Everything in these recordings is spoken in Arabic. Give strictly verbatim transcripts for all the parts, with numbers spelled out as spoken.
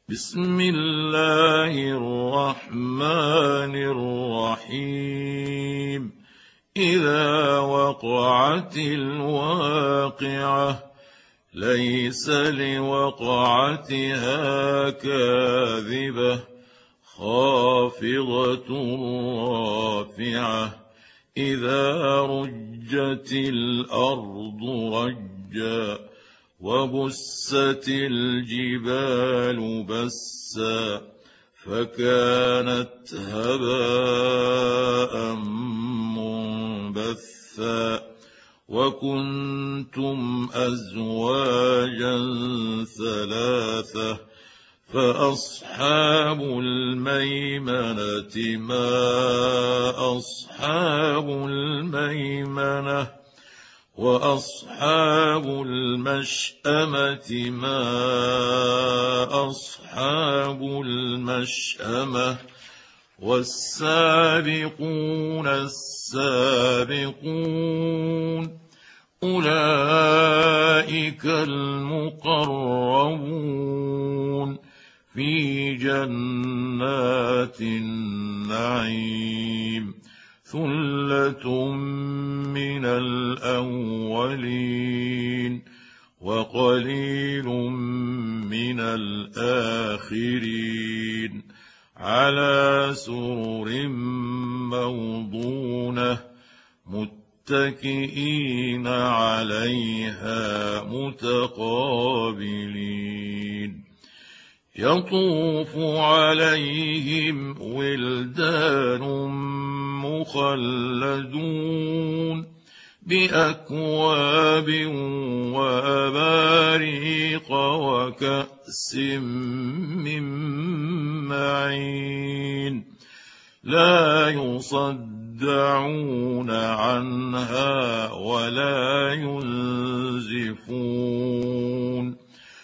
بسم الله الرحمن الرحيم. إذا وقعت الواقعة ليس لوقعتها كاذبة خافضة رافعة إذا رجت الأرض رجا وبست الجبال بسا فكانت هباء منبثا وكنتم أزواجا ثلاثة فأصحاب الميمنة ما أصحاب الميمنة وأصحاب المشأمة ما أصحاب المشأمة والسابقون السابقون أولئك المقربون في جنات النعيم ثلة من الأولين وقليل من الآخرين على سرر موضونة متكئين عليها متقابلين يطوف عليهم ولدان مخلدون بأكواب وأباريق وكأس من معين لا يصدعون عنها ولا ينزفون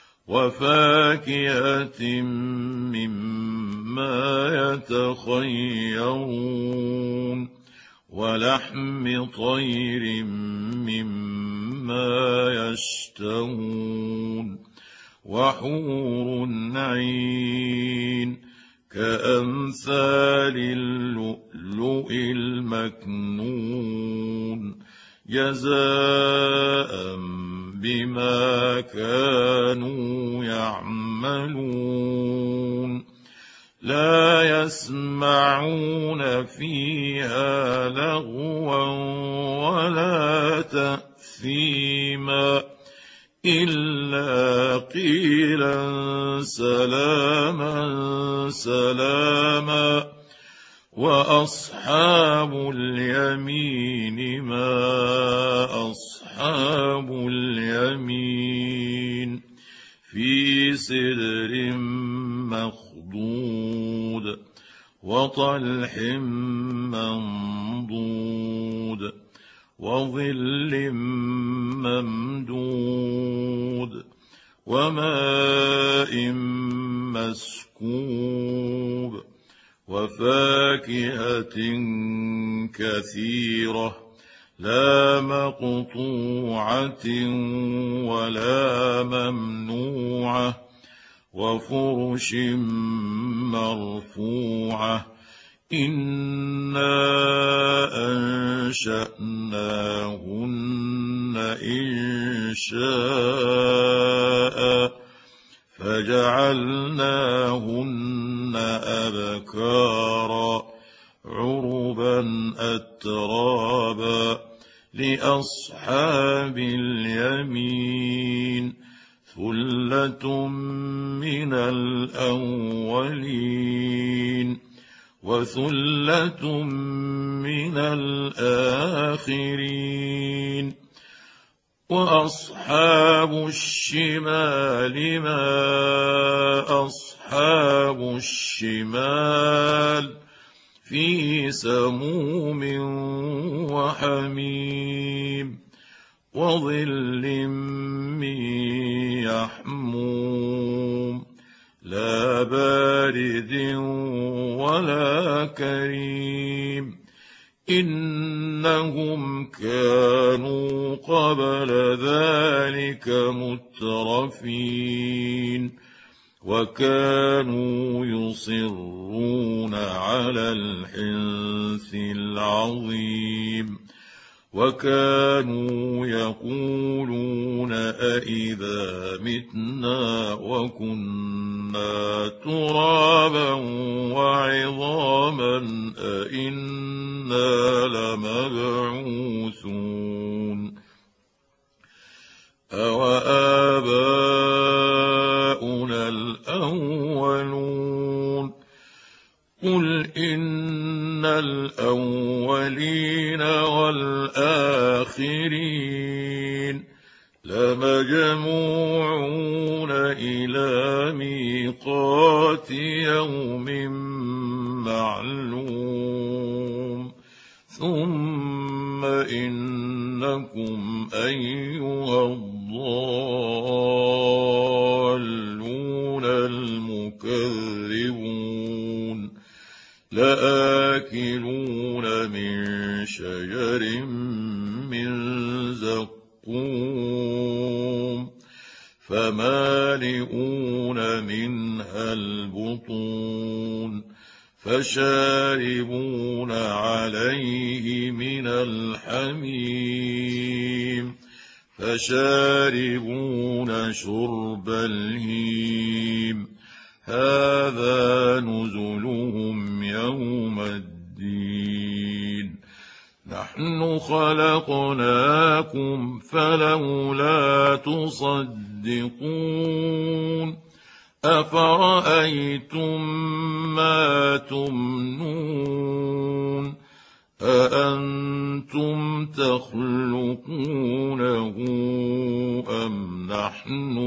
وفاكهة مما يتخيرون ولحم طير مما يشتهون وحور عين كأمثال اللؤلؤ المكنون جزاء بما كانوا يعملون لا يسمعون فيها لغوا ولا تأثيما إلا قيلا سلاما سلاما وأصحاب اليمين ما أصحاب اليمين في سدر مخضود وطلح منضود وظل ممدود وماء مسكوب وفاكهة كثيرة لا مقطوعة ولا ممنوعة وفرش مرفوعة إنا أنشأناهن إنشاء فجعلناهن أبكارا عربا أترابا لأصحاب اليمين ثلة من الأولين وثلة من الآخرين وأصحاب الشمال ما أصحاب الشمال في سموم وحميم وظل من يحموم لا بارد ولا كريم إنهم كانوا قبل ذلك مترفين وكانوا يصرون على الحنث العظيم وكانوا يقولون أإذا متنا وكنا ترابا وعظاما أإنا لمبعوثون أوآباؤنا الأولون قل إن الأولين والآخرين لمجموعون إلى ميقات يوم معلوم ثم إنكم أيها الضالون المكذبون لآكلون من شجر من زقوم فمالئون منها البطون فشاربون عليه من الحميم فشاربون شرب الهيم هذا نزلهم يوم الدين نحن خلقناكم فلولا تصدقون أفرأيتم ما تمنون أأنتم تخلقونه أم نحن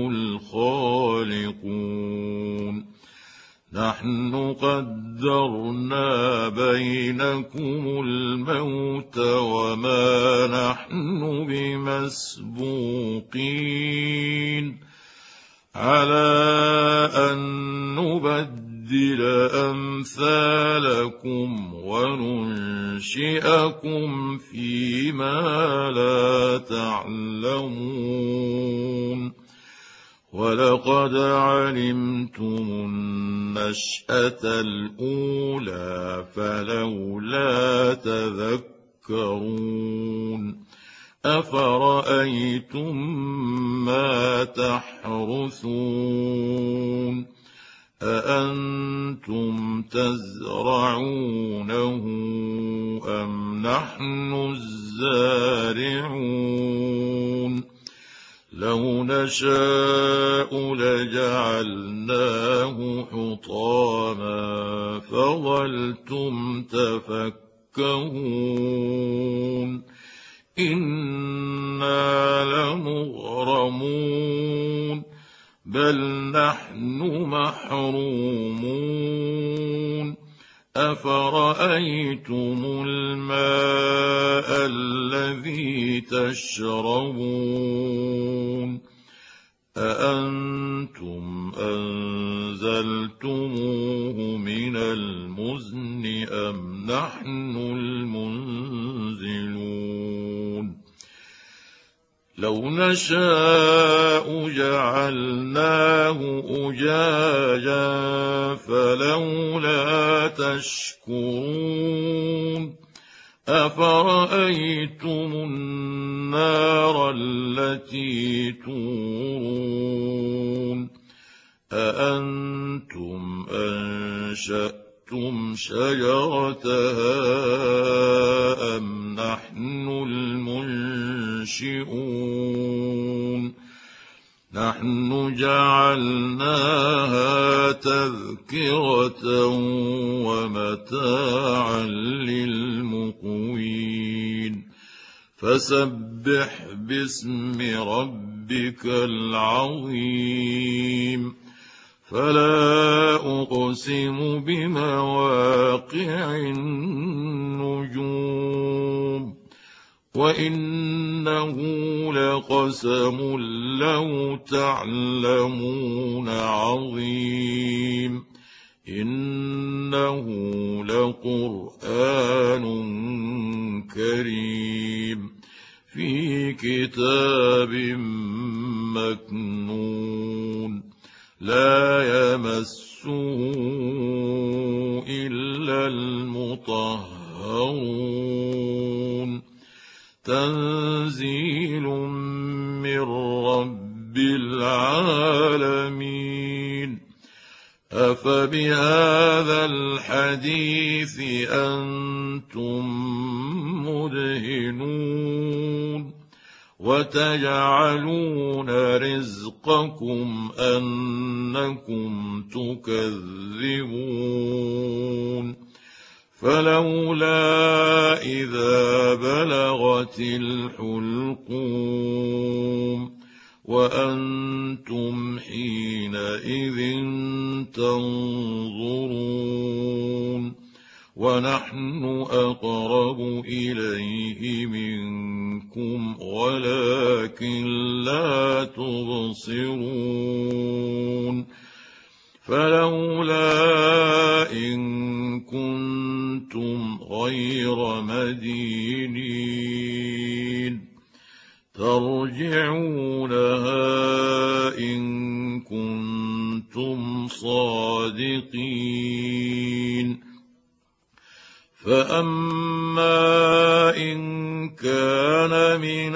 الخالقون نحن قدرنا بينكم الموت وما نحن بمسبوقين على أن نبدل أمثالكم وننشئكم فيما لا تعلمون ولقد علمتم النشأة الأولى فلولا تذكرون أفرأيتم ما تحرثون أأنتم تزرعونه أم نحن الزارعون لو نشاء لجعلناه حطاما فظلتم تفكهون إنا لمغرمون بل نحن محرومون أفرأيتم الماء الذي تشربون أأنتم أنزلتموه من المزن أم نحن المنزلون لو نشاء جعلناه أجاجا فلولا تشكرون أفرأيتم النار التي تورون أأنتم أنشأتم شجرتها أم نحن المنشئون نحن جعلناها تذكرة ومتاعا للمقوين فسبح باسم ربك العظيم فلا أقسم بمواقع النجوم وإنه لقسم لو تعلمون عظيم إنه لقرآن كريم في كتاب مكنون لا يمسه إلا المطهرون تنزيل من رب العالمين أفبهذا الحديث أنتم مدهنون وتجعلون رزقكم أنكم تكذبون فلولا إذا بلغت الحلقوم وأنتم حينئذ تنظرون ونحن أقرب إليه منكم ولكن لا تبصرون فلولا إن كنتم غير مدينين ترجعونها إن كنتم صادقين فأما إن كان من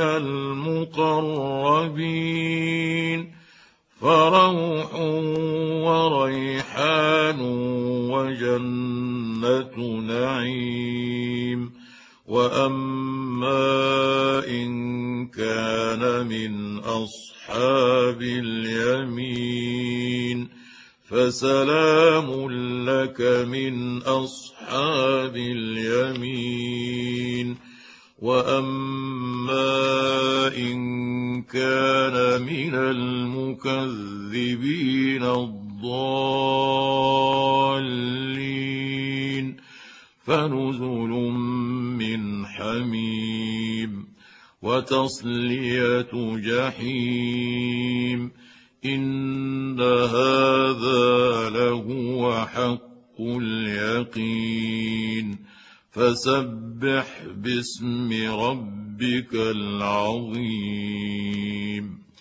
المقربين فروح وريحان وجنة نعيم وأما إن كان من أصحاب اليمين فسلام لك من أصحاب اليمين وأما إن كان من المكذبين الضالين فنزل من حميم وتصلية جحيم إن هذا لهو حق اليقين فسبح باسم ربك العظيم